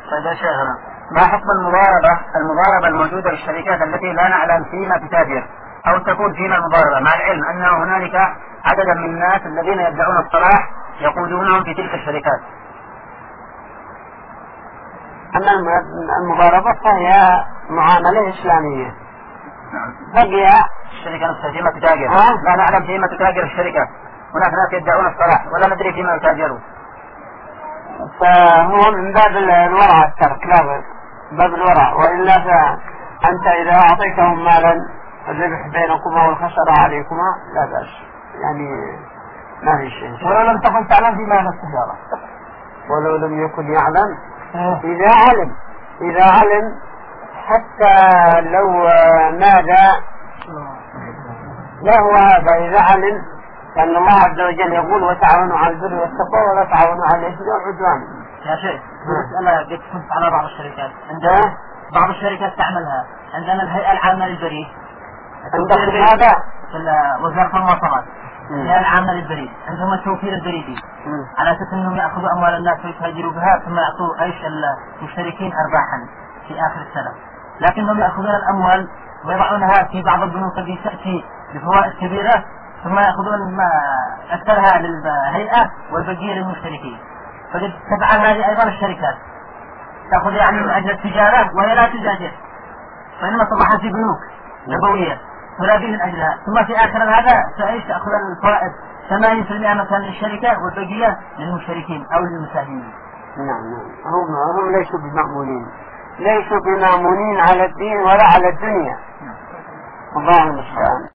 طيب يا شيخنا، ما حكم المضاربة الموجودة للشركات التي لا نعلم فيما تتاجر أو تكون فيما المضاربة، مع العلم أن هنالك عددا من الناس الذين يدعون الصلاح يقودونهم في تلك الشركات؟ أما المضاربة فهي معاملة إسلامية. بقي الشركة نفسها فيما تتاجر لا نعلم فيما تتاجر الشركة، هناك ناس يدعون الصلاح ولا ندري فيما يتاجروا، فهو من باب الورع الترك، لا باب الورع. وإلا فأنت إذا أعطيتهم مالا الربح بينكما والخسارة عليكما لا بأس، يعني ما في شيء. ولو لم تكن تعلم فيما التجارة، ولو لم يكن يعلم إذا علم حتى لو ماذا لا هو هذا إذا علم، لأن الله عز وجل يقول وتعاونوا على البر والتقوى ولا تعاونوا على الإثم والعدوان. يا شيخ مسألة قد كنت على بعض الشركات، عندنا بعض الشركات تعملها، عندنا الهيئة العامة للبريد، عندكم هذا في وزارة المواصلات، الهيئة العامة للبريد عندهم التوفير البريدي على أساس أنهم يأخذوا أموال الناس ويتاجروا بها ثم يعطوا عيش المشتركين أرباحا في آخر السنة، لكنهم يأخذون الأموال ويضعونها في بعض البنوك التي تأتي بفوائد كبيرة ثم يأخذون ما أكثرها للهيئة والبقية للمشتركين. فقد تفعل هذه أيضا الشركات، تأخذ يعني من أجل التجارة وهي لا تجاجر، فإنما طبعا في بنوك نبوية ترابي من أجلها، ثم في آخر هذا تأخذ الفوائد 80% مثلا للشركة والبقية للمشتركين أو للمساهمين. نعم هم ليسوا بمأمونين على الدين ولا على الدنيا. الله المستعان.